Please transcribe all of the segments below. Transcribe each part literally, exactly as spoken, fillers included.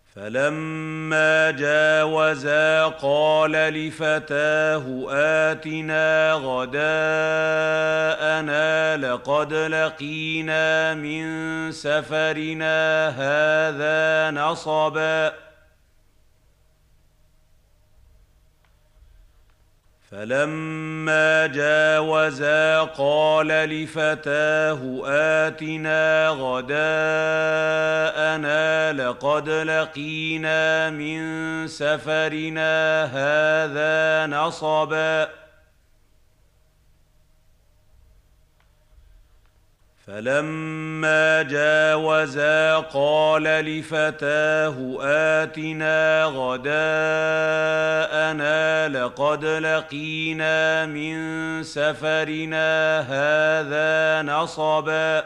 فلما جاوزا قال لفتاه آتنا غداءنا لقد لقينا من سفرنا هذا نصبا فلما جاوزا قال لفتاه آتنا غداءنا لقد لقينا من سفرنا هذا نصبا فلما جاوزا قال لفتاه آتنا غداءنا لقد لقينا من سفرنا هذا نصبا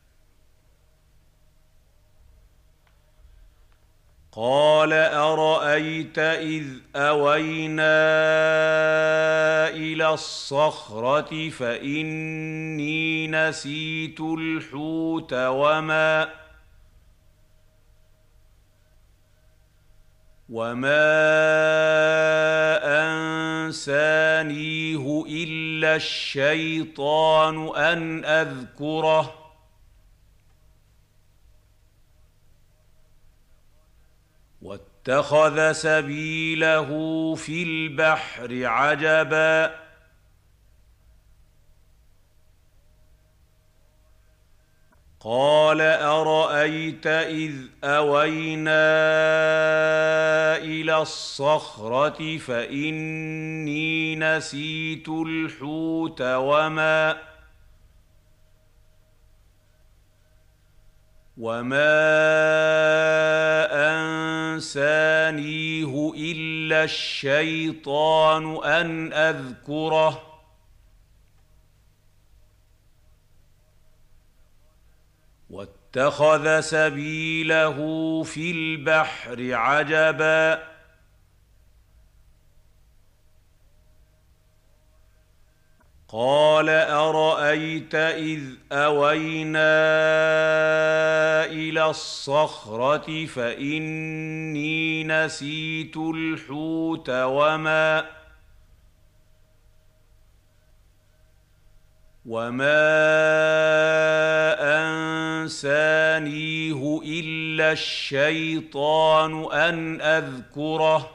قال أرأيت إذ أوينا إلى الصخرة فإني نسيت الحوت وما وما أنسانيه إلا الشيطان أن أذكره واتخذ سبيله في البحر عجبا قال أرأيت إذ أوينا إلى الصخرة فإني نسيت الحوت وما وما أنسانيه إلا الشيطان أن أذكره واتخذ سبيله في البحر عجبا قال أرأيت إذ أوينا إلى الصخرة فإني نسيت الحوت وما وما أنسانيه إلا الشيطان أن أذكره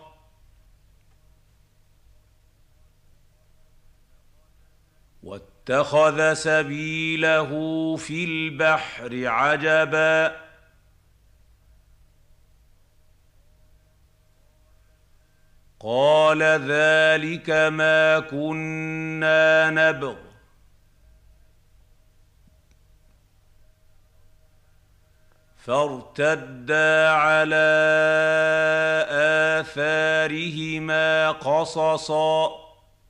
واتخذ سبيله في البحر عجبا قال ذلك ما كنا نبغ فارتدا على آثارهما قصصا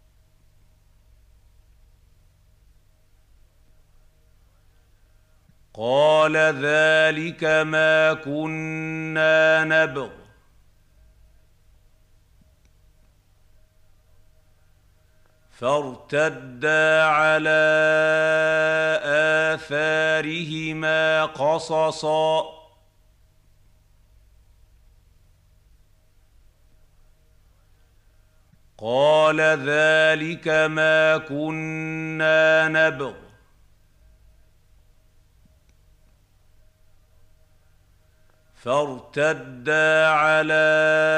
قال ذلك ما كنا نبغ فارتدا على آثارهما قصصا قال ذلك ما كنا نبغ فارتدا على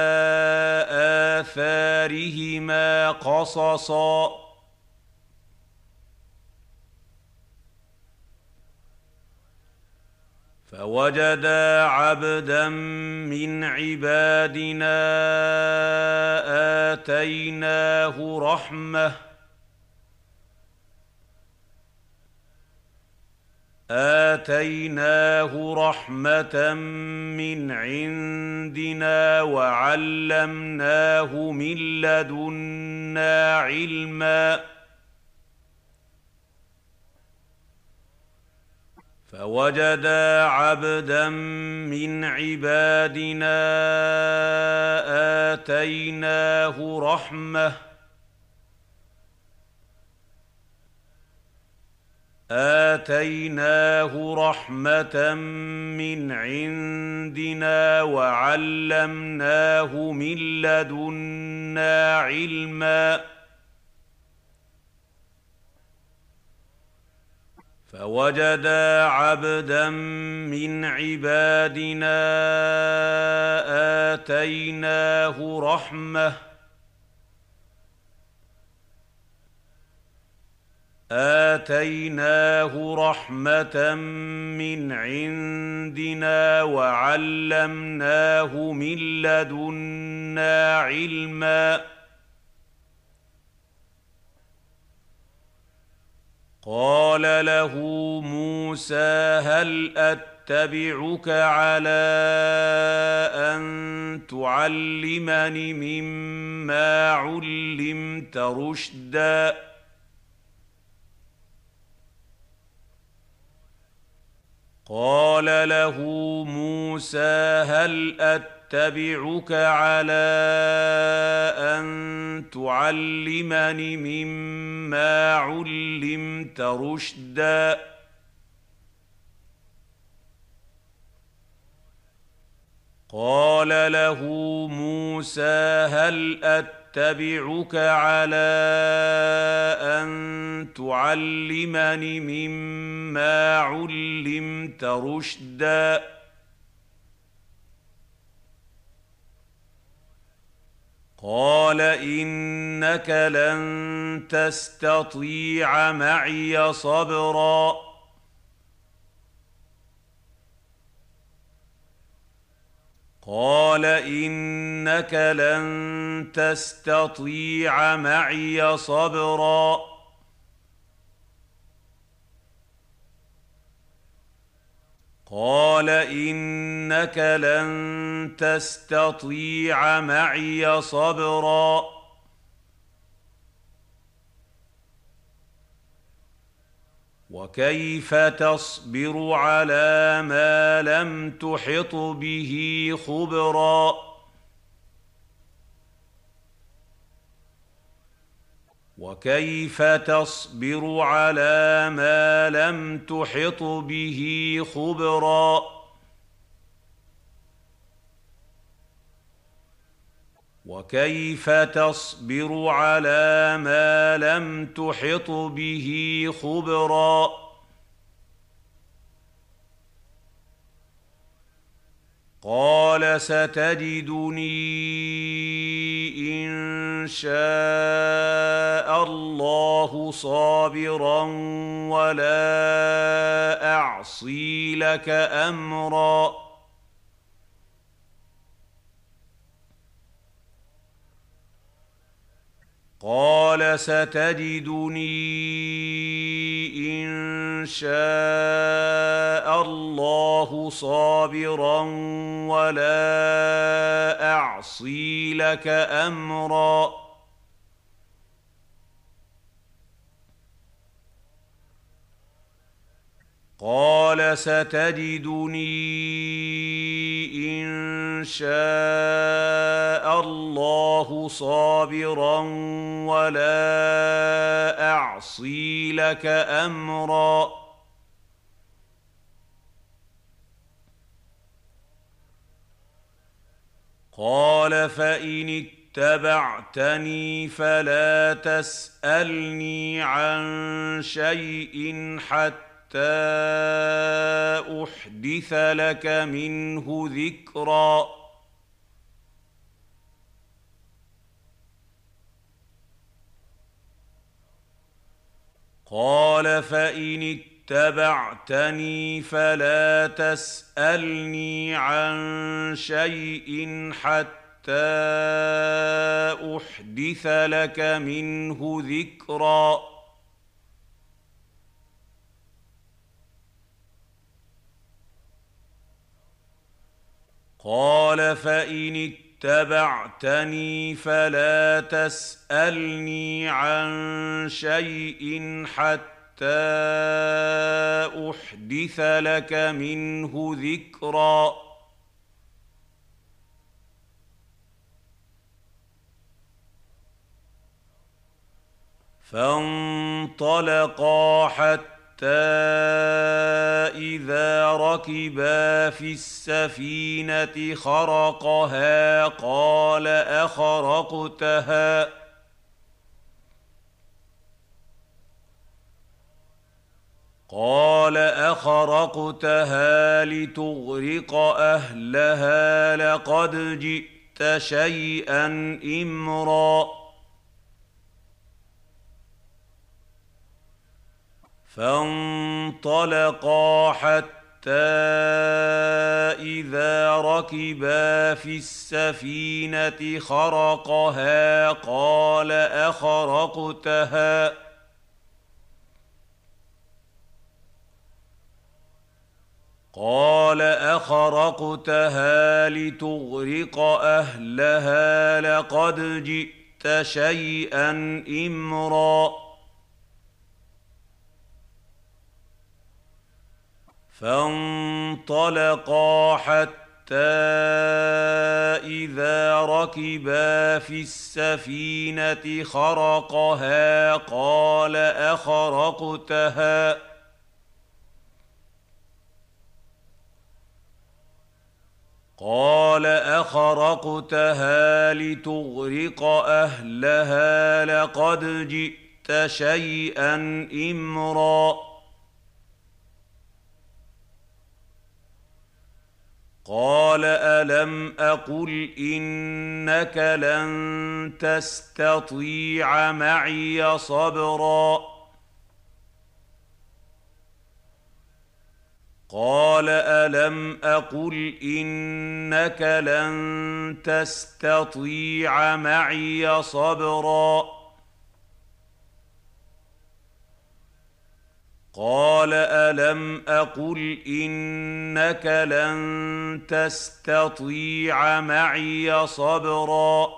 آثارهما قصصا فوجدا عبدا من عبادنا آتيناه رحمة آتيناه رحمة من عندنا وعلمناه من لدنا علما فوجدا عبدا من عبادنا آتيناه رحمة آتيناه رحمة من عندنا وعلمناه من لدنا علما فوجدا عبدا من عبادنا آتيناه رحمة آتيناه رحمة من عندنا وعلمناه من لدنا علما قال له موسى هل أتبعك على أن تعلمني مما علمت رشدا قال له موسى هل أتبعك على أن تعلمني مما علمت رشدا قال له موسى هل أتبعك على أن تعلمني مما علمت رشدا قال إنك لن تستطيع معي صبرا قال إنك لن تستطيع معي صبرا قال إنك لن تستطيع معي صبرا وكيف تصبر على ما لم تحط به خبرا وكيف تصبر على ما لم تحط به خبرا وكيف تصبر على ما لم تحط به خبرا قال ستجدني إن شاء الله صابرا ولا أعصي لك أمرا قال ستجدني إن شاء الله صابرا ولا أعصي لك أمرا قال ستجدني إن شاء الله صابرا ولا أعصي لك أمرا قال فإن اتبعتني فلا تسألني عن شيء حتى أحدث لك منه ذكرا قال فإن اتبعتني فلا تسألني عن شيء حتى أحدث لك منه ذكرا قال فإن اتبعتني فلا تسألني عن شيء حتى أحدث لك منه ذكرا فانطلقا حتى إذا ركبا في السفينة خرقها قال أخرقتها قال أخرقتها لتغرق أهلها لقد جئت شيئا إمرا فانطلقا حتى إذا ركبا في السفينة خرقها قال أخرقتها قال أخرقتها لتغرق أهلها لقد جئت شيئا إمرا فانطلقا حتى إذا ركبا في السفينة خرقها قال أخرقتها قال أخرقتها لتغرق أهلها لقد جئت شيئا إمرا قال ألم أقل إنك لن تستطيع معي صبرا قال ألم أقل إنك لن تستطيع معي صبرا قال ألم أقل إنك لن تستطيع معي صبرا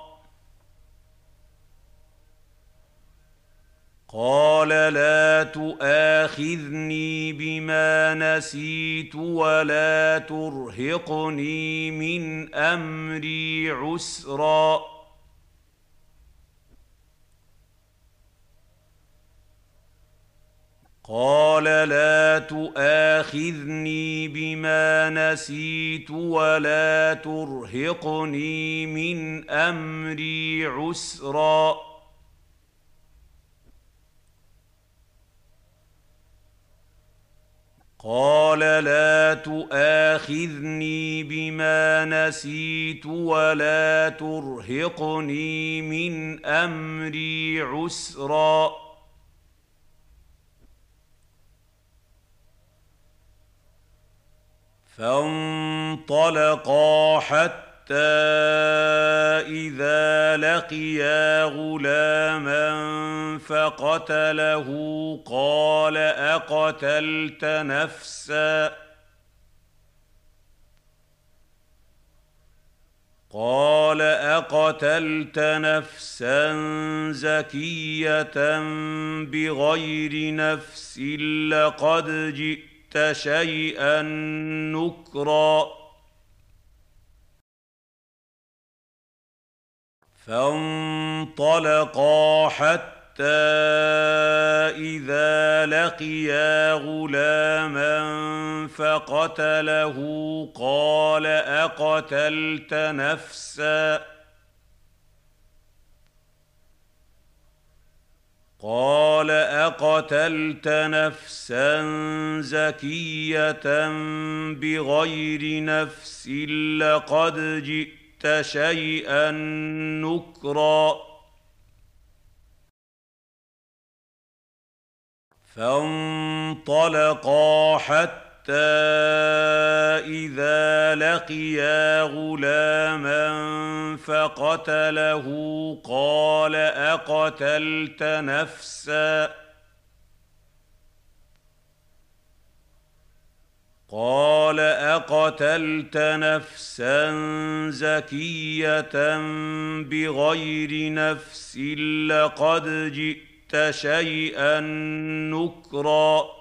قال لا تؤاخذني بما نسيت ولا ترهقني من أمري عسرا قال لا تؤاخذني بما نسيت ولا ترهقني من أمري عسرا قال لا تؤاخذني بما نسيت ولا ترهقني من أمري عسرا فانطلقا حتى إذا لقيا غلاما فقتله قال أقتلت نفسا قال أقتلت نفسا زكية بغير نفس لقد جئت شيئا نكرا فانطلقا حتى إذا لقيا غلاما فقتله قال أقتلت نفسا قال أقتلت نفسا زكية بغير نفس لقد جئت شيئا نكرا فانطلقا حتى إذا لقيا غلاما فقتله قال أقتلت نفسا قال أقتلت نفسا زكية بغير نفس لقد جئت شيئا نكرا